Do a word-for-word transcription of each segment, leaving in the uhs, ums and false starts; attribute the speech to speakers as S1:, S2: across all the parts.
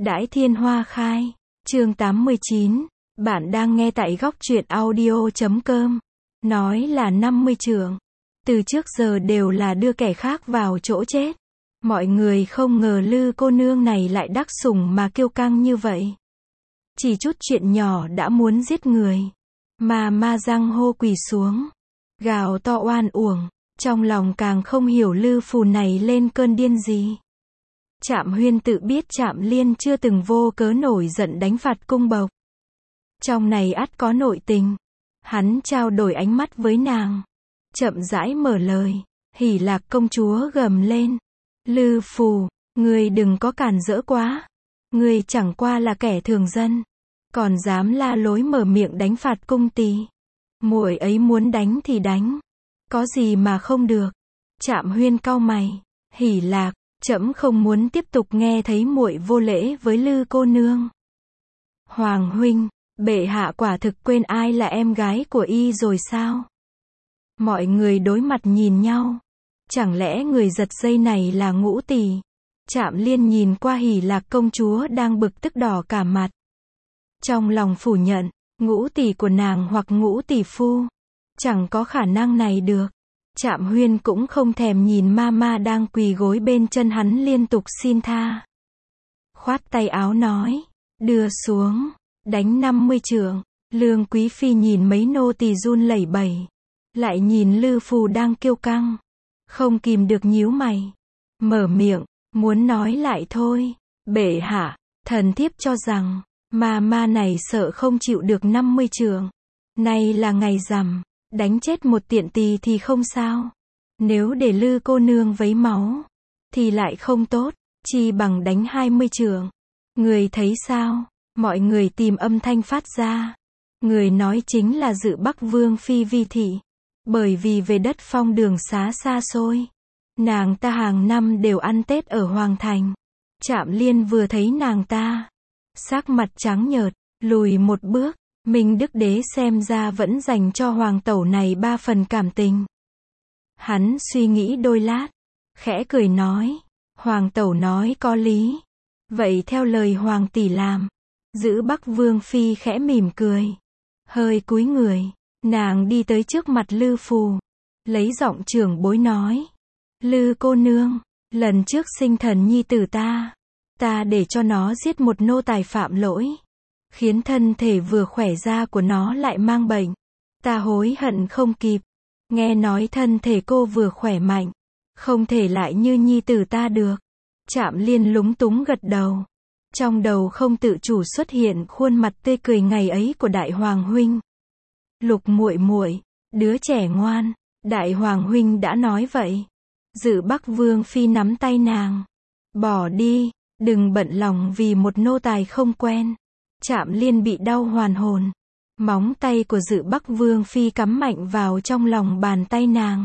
S1: Đãi thiên hoa khai. Chương tám mươi chín. Bạn đang nghe tại góc truyện audio chấm com. Nói là năm mươi trượng. Từ trước giờ đều là đưa kẻ khác vào chỗ chết. Mọi người không ngờ Lư cô nương này lại đắc sủng mà kiêu căng như vậy. Chỉ chút chuyện nhỏ đã muốn giết người. Mà ma răng hô quỳ xuống. Gào to oan uổng. Trong lòng càng không hiểu Lư phù này lên cơn điên gì. Trạm Huyên tự biết Trạm Liên chưa từng vô cớ nổi giận đánh phạt cung bộc. Trong này ắt có nội tình. Hắn trao đổi ánh mắt với nàng. Chậm rãi mở lời. Hỉ Lạc công chúa gầm lên. Lư phù, ngươi đừng có cản rỡ quá. Ngươi chẳng qua là kẻ thường dân. Còn dám la lối mở miệng đánh phạt cung tỳ. Muội ấy muốn đánh thì đánh. Có gì mà không được. Trạm Huyên cau mày. Hỉ Lạc, trẫm không muốn tiếp tục nghe thấy muội vô lễ với Lư cô nương. Hoàng huynh, bệ hạ quả thực quên ai là em gái của y rồi sao? Mọi người đối mặt nhìn nhau. Chẳng lẽ người giật dây này là Ngũ tỷ? Trạm Liên nhìn qua Hỉ Lạc công chúa đang bực tức đỏ cả mặt. Trong lòng phủ nhận, Ngũ tỷ của nàng hoặc Ngũ tỷ phu. Chẳng có khả năng này được. Trạm Huyên cũng không thèm nhìn ma ma đang quỳ gối bên chân hắn liên tục xin tha. Khoát tay áo nói. Đưa xuống. Đánh năm mươi trượng. Lương Quý Phi nhìn mấy nô tỳ run lẩy bẩy. Lại nhìn Lư phù đang kiêu căng. Không kìm được nhíu mày. Mở miệng. Muốn nói lại thôi. Bệ hạ. Thần thiếp cho rằng. Ma ma này sợ không chịu được năm mươi trượng. Nay là ngày rằm. Đánh chết một tiện tỳ thì không sao. Nếu để Lư cô nương vấy máu. Thì lại không tốt. Chi bằng đánh hai mươi trượng. Người thấy sao? Mọi người tìm âm thanh phát ra. Người nói chính là Dự Bắc Vương Phi Vi Thị. Bởi vì về đất Phong đường xá xa xôi. Nàng ta hàng năm đều ăn Tết ở Hoàng Thành. Trạm Liên vừa thấy nàng ta. Sắc mặt trắng nhợt. Lùi một bước. Minh Đức Đế xem ra vẫn dành cho hoàng tẩu này ba phần cảm tình. Hắn suy nghĩ đôi lát. Khẽ cười nói. Hoàng tẩu nói có lý. Vậy theo lời hoàng tỷ làm. Giữ Bắc Vương Phi khẽ mỉm cười. Hơi cúi người. Nàng đi tới trước mặt Lư phù. Lấy giọng trưởng bối nói. Lư cô nương. Lần trước sinh thần nhi tử ta. Ta để cho nó giết một nô tài phạm lỗi. Khiến thân thể vừa khỏe ra của nó lại mang bệnh. Ta hối hận không kịp. Nghe nói thân thể cô vừa khỏe mạnh. Không thể lại như nhi tử ta được. Trạm Liên lúng túng gật đầu. Trong đầu không tự chủ xuất hiện khuôn mặt tươi cười ngày ấy của Đại Hoàng huynh. Lục muội muội, đứa trẻ ngoan. Đại Hoàng huynh đã nói vậy. Dự Bắc Vương Phi nắm tay nàng. Bỏ đi, đừng bận lòng vì một nô tài không quen. Trạm Liên bị đau hoàn hồn. Móng tay của Dự Bắc Vương Phi cắm mạnh vào trong lòng bàn tay nàng.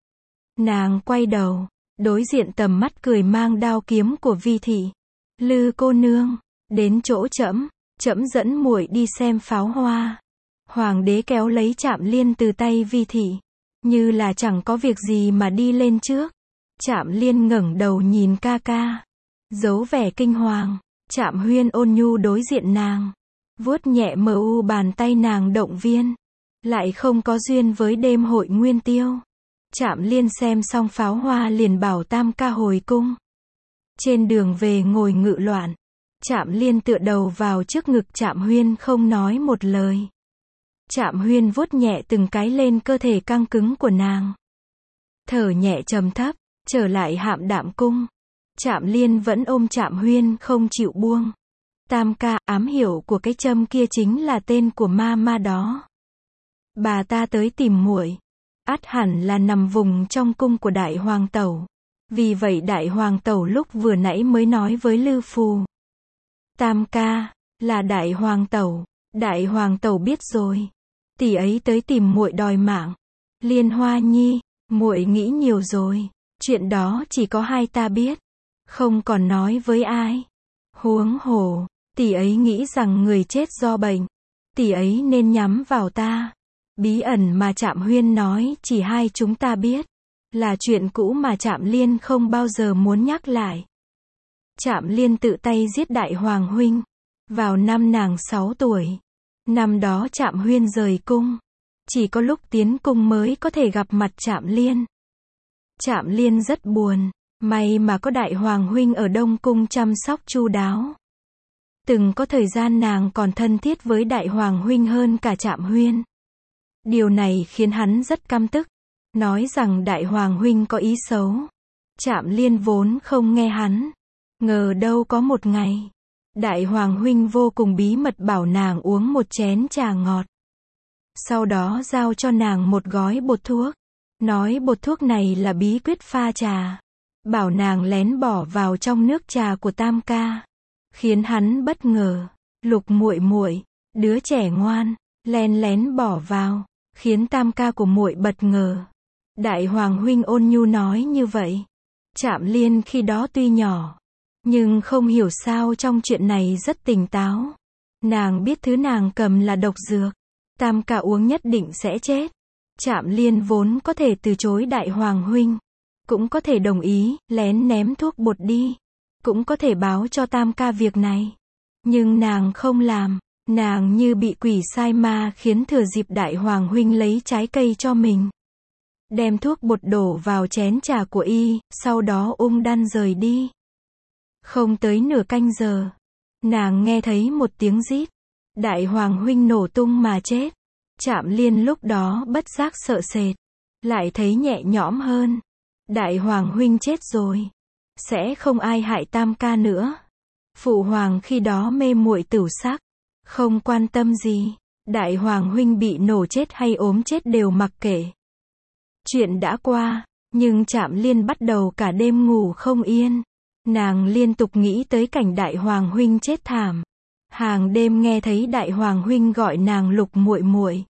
S1: Nàng quay đầu, đối diện tầm mắt cười mang đao kiếm của Vi Thị. Lư cô nương, đến chỗ trẫm, trẫm dẫn muội đi xem pháo hoa. Hoàng đế kéo lấy Trạm Liên từ tay Vi Thị. Như là chẳng có việc gì mà đi lên trước. Trạm Liên ngẩng đầu nhìn ca ca. Giấu vẻ kinh hoàng. Trạm Huyên ôn nhu đối diện nàng. Vuốt nhẹ mờ u bàn tay nàng động viên. Lại không có duyên với đêm hội Nguyên Tiêu. Trạm Liên xem xong pháo hoa liền bảo tam ca hồi cung. Trên đường về ngồi ngự loạn. Trạm Liên tựa đầu vào trước ngực Trạm Huyên không nói một lời. Trạm Huyên vuốt nhẹ từng cái lên cơ thể căng cứng của nàng. Thở nhẹ trầm thấp, trở lại Hạm Đạm cung. Trạm Liên vẫn ôm Trạm Huyên không chịu buông. Tam ca, ám hiểu của cái châm kia chính là tên của ma ma đó. Bà ta tới tìm muội. Ắt hẳn là nằm vùng trong cung của Đại Hoàng tẩu. Vì vậy Đại Hoàng tẩu lúc vừa nãy mới nói với Lư phù. Tam ca, là Đại Hoàng tẩu. Đại Hoàng tẩu biết rồi. Tỷ ấy tới tìm muội đòi mạng. Liên Hoa nhi, muội nghĩ nhiều rồi. Chuyện đó chỉ có hai ta biết. Không còn nói với ai. Huống hồ, tỷ ấy nghĩ rằng người chết do bệnh. Tỷ ấy nên nhắm vào ta. Bí ẩn mà Trạm Huyên nói chỉ hai chúng ta biết. Là chuyện cũ mà Trạm Liên không bao giờ muốn nhắc lại. Trạm Liên tự tay giết Đại Hoàng huynh. Vào năm nàng sáu tuổi. Năm đó Trạm Huyên rời cung. Chỉ có lúc tiến cung mới có thể gặp mặt Trạm Liên. Trạm Liên rất buồn. May mà có Đại Hoàng huynh ở Đông Cung chăm sóc chu đáo. Từng có thời gian nàng còn thân thiết với Đại Hoàng huynh hơn cả Trạm Huyên. Điều này khiến hắn rất căm tức. Nói rằng Đại Hoàng huynh có ý xấu. Trạm Liên vốn không nghe hắn. Ngờ đâu có một ngày. Đại Hoàng huynh vô cùng bí mật bảo nàng uống một chén trà ngọt. Sau đó giao cho nàng một gói bột thuốc. Nói bột thuốc này là bí quyết pha trà. Bảo nàng lén bỏ vào trong nước trà của Tam ca. Khiến hắn bất ngờ. Lục muội muội, đứa trẻ ngoan, len lén bỏ vào. Khiến Tam ca của muội bất ngờ. Đại Hoàng huynh ôn nhu nói như vậy. Trạm Liên khi đó tuy nhỏ, nhưng không hiểu sao trong chuyện này rất tỉnh táo. Nàng biết thứ nàng cầm là độc dược. Tam ca uống nhất định sẽ chết. Trạm Liên vốn có thể từ chối Đại Hoàng huynh. Cũng có thể đồng ý, lén ném thuốc bột đi. Cũng có thể báo cho Tam ca việc này. Nhưng nàng không làm. Nàng như bị quỷ sai ma khiến thừa dịp Đại Hoàng huynh lấy trái cây cho mình. Đem thuốc bột đổ vào chén trà của y, sau đó ung đăn rời đi. Không tới nửa canh giờ. Nàng nghe thấy một tiếng rít. Đại Hoàng huynh nổ tung mà chết. Trạm Liên lúc đó bất giác sợ sệt. Lại thấy nhẹ nhõm hơn. Đại Hoàng huynh chết rồi. Sẽ không ai hại Tam ca nữa. Phụ hoàng khi đó mê muội tửu sắc. Không quan tâm gì. Đại Hoàng huynh bị nổ chết hay ốm chết đều mặc kệ. Chuyện đã qua. Nhưng Trạm Liên bắt đầu cả đêm ngủ không yên. Nàng liên tục nghĩ tới cảnh Đại Hoàng huynh chết thảm. Hàng đêm nghe thấy Đại Hoàng huynh gọi nàng Lục muội muội.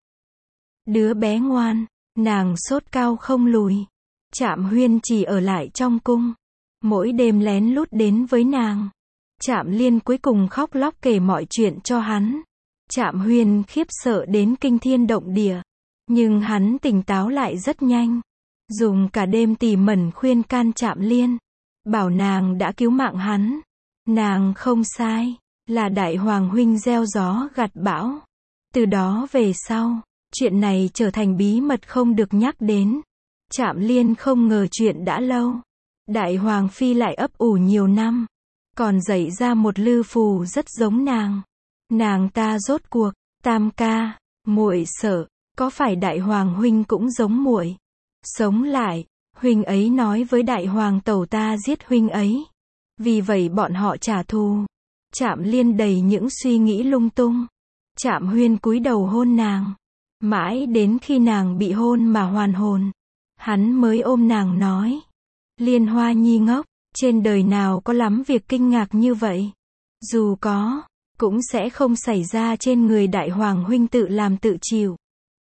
S1: Đứa bé ngoan. Nàng sốt cao không lùi. Trạm Huyên chỉ ở lại trong cung. Mỗi đêm lén lút đến với nàng. Trạm Liên cuối cùng khóc lóc kể mọi chuyện cho hắn. Trạm Huyên khiếp sợ đến kinh thiên động địa. Nhưng hắn tỉnh táo lại rất nhanh. Dùng cả đêm tỉ mẩn khuyên can Trạm Liên. Bảo nàng đã cứu mạng hắn. Nàng không sai. Là Đại Hoàng huynh gieo gió gặt bão. Từ đó về sau, chuyện này trở thành bí mật không được nhắc đến. Trạm Liên không ngờ chuyện đã lâu. Đại Hoàng phi lại ấp ủ nhiều năm. Còn dạy ra một lư phù rất giống nàng. Nàng ta rốt cuộc, Tam ca, muội sợ, có phải Đại Hoàng huynh cũng giống muội? Sống lại, huynh ấy nói với Đại Hoàng tẩu ta giết huynh ấy. Vì vậy bọn họ trả thù. Trạm Liên đầy những suy nghĩ lung tung. Trạm Huyên cúi đầu hôn nàng. Mãi đến khi nàng bị hôn mà hoàn hồn. Hắn mới ôm nàng nói. Liên Hoa nhi ngốc, trên đời nào có lắm việc kinh ngạc như vậy. Dù có, cũng sẽ không xảy ra trên người Đại Hoàng huynh tự làm tự chịu.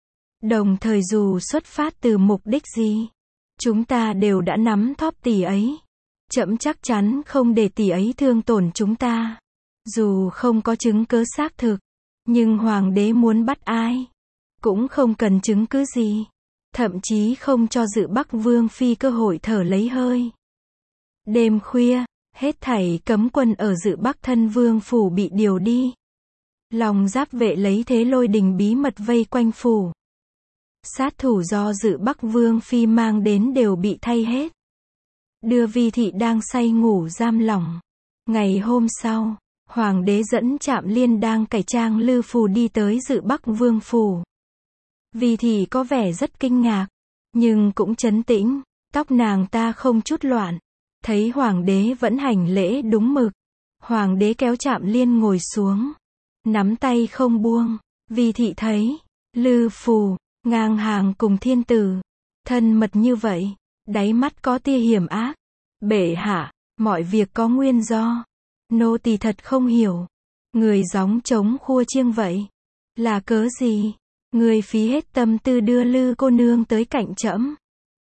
S1: Đồng thời dù xuất phát từ mục đích gì, chúng ta đều đã nắm thóp tỷ ấy. Trẫm chắc chắn không để tỷ ấy thương tổn chúng ta. Dù không có chứng cứ xác thực, nhưng hoàng đế muốn bắt ai, cũng không cần chứng cứ gì. Thậm chí không cho Dự Bắc Vương phi cơ hội thở lấy hơi. Đêm khuya, hết thảy cấm quân ở Dự Bắc Thân Vương phủ bị điều đi. Lòng Giáp vệ lấy thế lôi đình bí mật vây quanh phủ. Sát thủ do Dự Bắc Vương phi mang đến đều bị thay hết. Đưa Vi thị đang say ngủ giam lỏng. Ngày hôm sau, hoàng đế dẫn Trạm Liên đang cải trang lư phù đi tới Dự Bắc Vương phủ. Vi thị có vẻ rất kinh ngạc, nhưng cũng trấn tĩnh, tóc nàng ta không chút loạn. Thấy hoàng đế vẫn hành lễ đúng mực, hoàng đế kéo Trạm Liên ngồi xuống, nắm tay không buông. Vi thị thấy lư phù ngang hàng cùng thiên tử, thân mật như vậy, đáy mắt có tia hiểm ác. Bệ hạ, mọi việc có nguyên do. Nô tỳ thật không hiểu. Người gióng trống khua chiêng vậy, là cớ gì? Người phí hết tâm tư đưa Lư cô nương tới cạnh trẫm,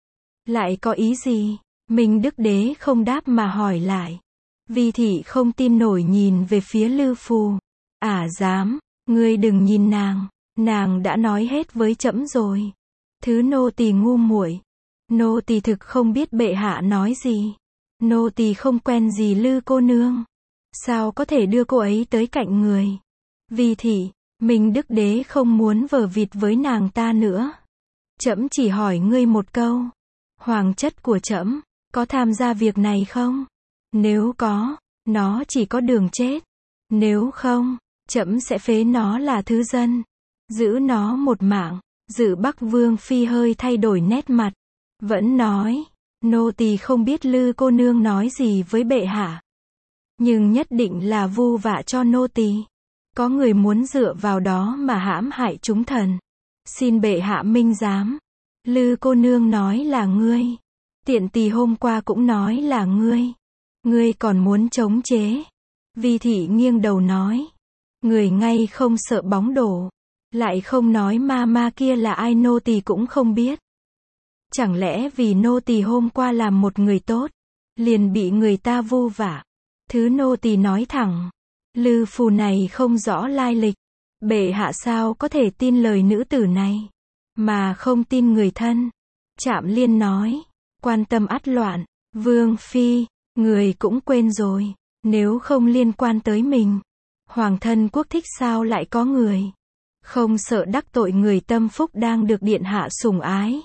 S1: lại có ý gì? Minh Đức Đế không đáp mà hỏi lại. Vi thị không tin nổi nhìn về phía Lư phù. Ả dám, ngươi đừng nhìn nàng, nàng đã nói hết với trẫm rồi. Thứ nô tỳ ngu muội, nô tỳ thực không biết bệ hạ nói gì. Nô tỳ không quen gì Lư cô nương. Sao có thể đưa cô ấy tới cạnh người? Vì thị, Minh Đức Đế không muốn vờ vịt với nàng ta nữa. Trẫm chỉ hỏi ngươi một câu. Hoàng chất của trẫm có tham gia việc này không? Nếu có, nó chỉ có đường chết. Nếu không, trẫm sẽ phế nó là thứ dân. Giữ nó một mạng. Dự Bắc Vương Phi hơi thay đổi nét mặt. Vẫn nói, nô tỳ không biết Lư cô nương nói gì với bệ hạ. Nhưng nhất định là vu vạ cho nô tỳ. Có người muốn dựa vào đó mà hãm hại chúng thần. Xin bệ hạ minh giám. Lư cô nương nói là ngươi. Tiện tỳ hôm qua cũng nói là ngươi. Ngươi còn muốn chống chế. Vi thị nghiêng đầu nói. Người ngay không sợ bóng đổ. Lại không nói ma ma kia là ai nô tỳ cũng không biết. Chẳng lẽ vì nô tỳ hôm qua làm một người tốt, liền bị người ta vu vạ. Thứ nô tỳ nói thẳng. Lư phù này không rõ lai lịch. Bệ hạ sao có thể tin lời nữ tử này, mà không tin người thân. Trạm Liên nói. Quan tâm ắt loạn. Vương Phi, người cũng quên rồi. Nếu không liên quan tới mình, hoàng thân quốc thích sao lại có người. Không sợ đắc tội người tâm phúc đang được điện hạ sủng ái.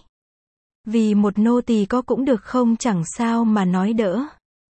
S1: Vì một nô tỳ có cũng được không chẳng sao mà nói đỡ.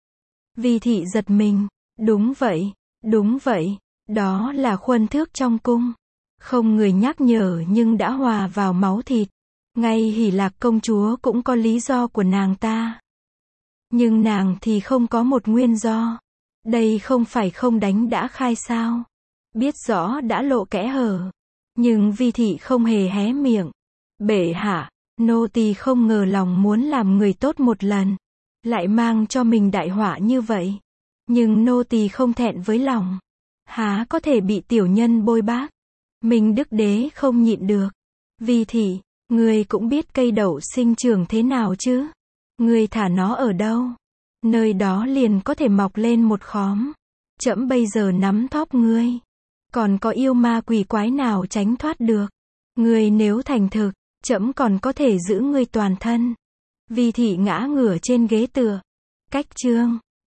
S1: Vi thị giật mình. Đúng vậy, đúng vậy. Đó là khuôn thước trong cung. Không người nhắc nhở nhưng đã hòa vào máu thịt. Ngay Hỷ Lạc công chúa cũng có lý do của nàng ta. Nhưng nàng thì không có một nguyên do. Đây không phải không đánh đã khai sao. Biết rõ đã lộ kẽ hở. Nhưng Vi thị không hề hé miệng. Bệ hạ, nô tỳ không ngờ lòng muốn làm người tốt một lần, lại mang cho mình đại họa như vậy. Nhưng nô tỳ không thẹn với lòng. Há có thể bị tiểu nhân bôi bác. Minh Đức Đế không nhịn được. Vi thị, ngươi cũng biết cây đậu sinh trưởng thế nào chứ? Ngươi thả nó ở đâu? Nơi đó liền có thể mọc lên một khóm. Trẫm bây giờ nắm thóp ngươi. Còn có yêu ma quỷ quái nào tránh thoát được? Ngươi nếu thành thực, trẫm còn có thể giữ ngươi toàn thân. Vi thị ngã ngửa trên ghế tựa. Cách chương